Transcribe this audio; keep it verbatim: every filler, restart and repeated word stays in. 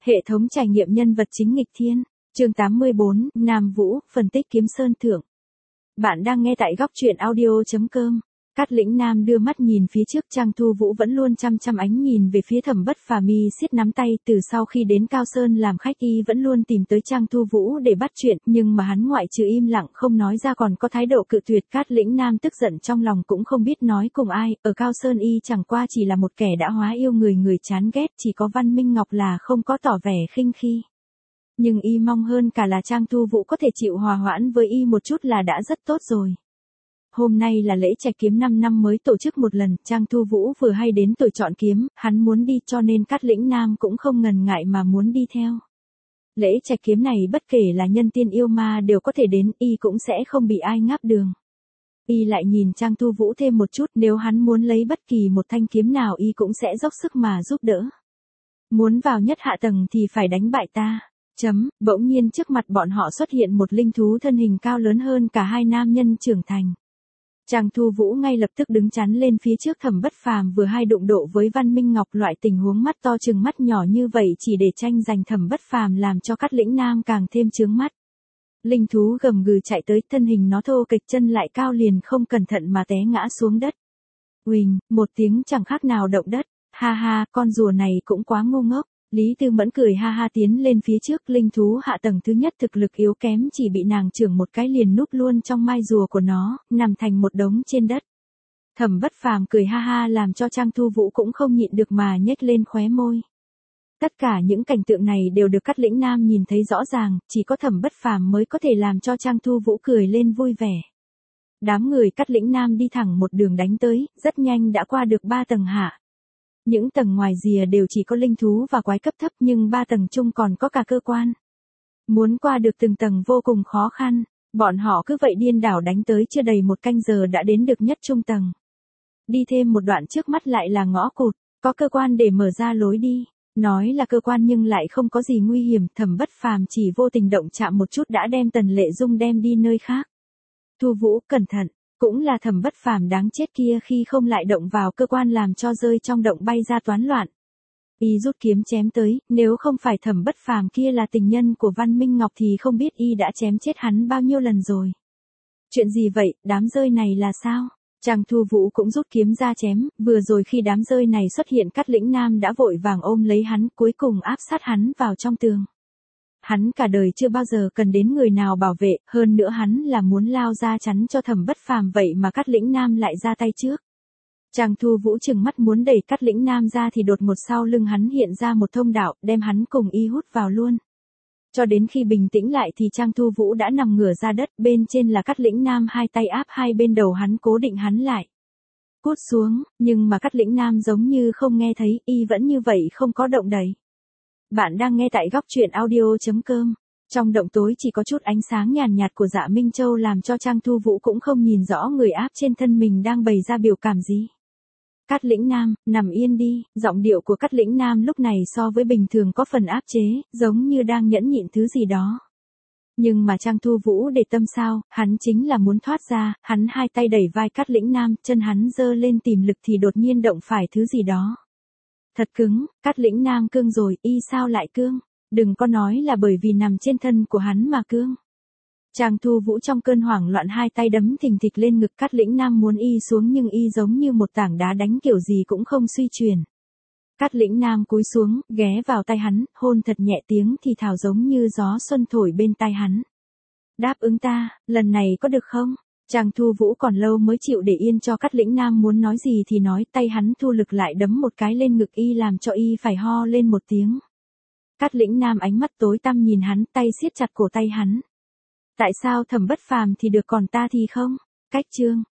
Hệ thống trải nghiệm nhân vật chính nghịch thiên. Chương tám mươi bốn, Nam Vũ, phân tích Kiếm Sơn Thượng. Bạn đang nghe tại góc truyện audio chấm com. Cát Lĩnh Nam đưa mắt nhìn phía trước, Trang Thu Vũ vẫn luôn chăm chăm ánh nhìn về phía Thẩm Bất Phàm, mi siết nắm tay. Từ sau khi đến Cao Sơn làm khách, y vẫn luôn tìm tới Trang Thu Vũ để bắt chuyện, nhưng mà hắn ngoại trừ im lặng không nói ra còn có thái độ cự tuyệt. Cát Lĩnh Nam tức giận trong lòng cũng không biết nói cùng ai, ở Cao Sơn y chẳng qua chỉ là một kẻ đã hóa yêu người người chán ghét, chỉ có Văn Minh Ngọc là không có tỏ vẻ khinh khi. Nhưng y mong hơn cả là Trang Thu Vũ có thể chịu hòa hoãn với y một chút là đã rất tốt rồi. Hôm nay là lễ Trạch Kiếm năm năm mới tổ chức một lần, Trang Thu Vũ vừa hay đến tuổi chọn kiếm, hắn muốn đi cho nên Cát Lĩnh Nam cũng không ngần ngại mà muốn đi theo. Lễ Trạch Kiếm này bất kể là nhân tiên yêu ma đều có thể đến, y cũng sẽ không bị ai ngáp đường. Y lại nhìn Trang Thu Vũ thêm một chút, nếu hắn muốn lấy bất kỳ một thanh kiếm nào y cũng sẽ dốc sức mà giúp đỡ. Muốn vào nhất hạ tầng thì phải đánh bại ta. Chấm, bỗng nhiên trước mặt bọn họ xuất hiện một linh thú thân hình cao lớn hơn cả hai nam nhân trưởng thành. Trang Thu Vũ ngay lập tức đứng chắn lên phía trước Thẩm Bất Phàm, vừa hay đụng độ với Văn Minh Ngọc. Loại tình huống mắt to chừng mắt nhỏ như vậy chỉ để tranh giành Thẩm Bất Phàm làm cho Cát Lĩnh Nam càng thêm chướng mắt. Linh thú gầm gừ chạy tới, thân hình nó thô kịch, chân lại cao, liền không cẩn thận mà té ngã xuống đất. Uỳnh, một tiếng chẳng khác nào động đất. Ha ha, con rùa này cũng quá ngu ngốc. Lý Tư Mẫn cười ha ha tiến lên phía trước, linh thú hạ tầng thứ nhất thực lực yếu kém, chỉ bị nàng chưởng một cái liền núp luôn trong mai rùa của nó, nằm thành một đống trên đất. Thẩm Bất Phàm cười ha ha làm cho Trang Thu Vũ cũng không nhịn được mà nhếch lên khóe môi. Tất cả những cảnh tượng này đều được Cát Lĩnh Nam nhìn thấy rõ ràng, chỉ có Thẩm Bất Phàm mới có thể làm cho Trang Thu Vũ cười lên vui vẻ. Đám người Cát Lĩnh Nam đi thẳng một đường đánh tới, rất nhanh đã qua được ba tầng hạ. Những tầng ngoài rìa đều chỉ có linh thú và quái cấp thấp, nhưng ba tầng chung còn có cả cơ quan. Muốn qua được từng tầng vô cùng khó khăn, bọn họ cứ vậy điên đảo đánh tới, chưa đầy một canh giờ đã đến được nhất trung tầng. Đi thêm một đoạn trước mắt lại là ngõ cụt, có cơ quan để mở ra lối đi. Nói là cơ quan nhưng lại không có gì nguy hiểm, Thẩm Bất Phàm chỉ vô tình động chạm một chút đã đem Tần Lệ Dung đem đi nơi khác. Thu Vũ, cẩn thận. Cũng là Thẩm Bất Phàm đáng chết kia khi không lại động vào cơ quan làm cho rơi trong động bay ra toán loạn. Y rút kiếm chém tới, nếu không phải Thẩm Bất Phàm kia là tình nhân của Văn Minh Ngọc thì không biết y đã chém chết hắn bao nhiêu lần rồi. Chuyện gì vậy, đám rơi này là sao? Trang Thu Vũ cũng rút kiếm ra chém, vừa rồi khi đám rơi này xuất hiện Cát Lĩnh Nam đã vội vàng ôm lấy hắn, cuối cùng áp sát hắn vào trong tường. Hắn cả đời chưa bao giờ cần đến người nào bảo vệ, hơn nữa hắn là muốn lao ra chắn cho Thẩm Bất Phàm, vậy mà Cát Lĩnh Nam lại ra tay trước. Trang Thu Vũ trừng mắt muốn đẩy Cát Lĩnh Nam ra thì đột ngột sau lưng hắn hiện ra một thông đạo, đem hắn cùng y hút vào luôn. Cho đến khi bình tĩnh lại thì Trang Thu Vũ đã nằm ngửa ra đất, bên trên là Cát Lĩnh Nam hai tay áp hai bên đầu hắn cố định hắn lại. Cút xuống, nhưng mà Cát Lĩnh Nam giống như không nghe thấy, y vẫn như vậy không có động đậy. Bạn đang nghe tại góc truyện audio chấm com. Trong động tối chỉ có chút ánh sáng nhàn nhạt của Dạ Minh Châu làm cho Trang Thu Vũ cũng không nhìn rõ người áp trên thân mình đang bày ra biểu cảm gì. Cát Lĩnh Nam, nằm yên đi. Giọng điệu của Cát Lĩnh Nam lúc này so với bình thường có phần áp chế, giống như đang nhẫn nhịn thứ gì đó. Nhưng mà Trang Thu Vũ để tâm sao, hắn chính là muốn thoát ra, hắn hai tay đẩy vai Cát Lĩnh Nam, chân hắn giơ lên tìm lực thì đột nhiên động phải thứ gì đó. Thật cứng, Cát Lĩnh Nam cương rồi, y sao lại cương? Đừng có nói là bởi vì nằm trên thân của hắn mà cương. Trang Thu Vũ trong cơn hoảng loạn hai tay đấm thình thịch lên ngực Cát Lĩnh Nam muốn y xuống nhưng y giống như một tảng đá đánh kiểu gì cũng không suy chuyển. Cát Lĩnh Nam cúi xuống, ghé vào tay hắn, hôn thật nhẹ, tiếng thì thào giống như gió xuân thổi bên tai hắn. Đáp ứng ta, lần này có được không? Trang Thu Vũ còn lâu mới chịu để yên cho Cát Lĩnh Nam muốn nói gì thì nói, tay hắn thu lực lại đấm một cái lên ngực y làm cho y phải ho lên một tiếng. Cát Lĩnh Nam ánh mắt tối tăm nhìn hắn, tay siết chặt cổ tay hắn. Tại sao Thẩm Bất Phàm thì được còn ta thì không? Cách chương.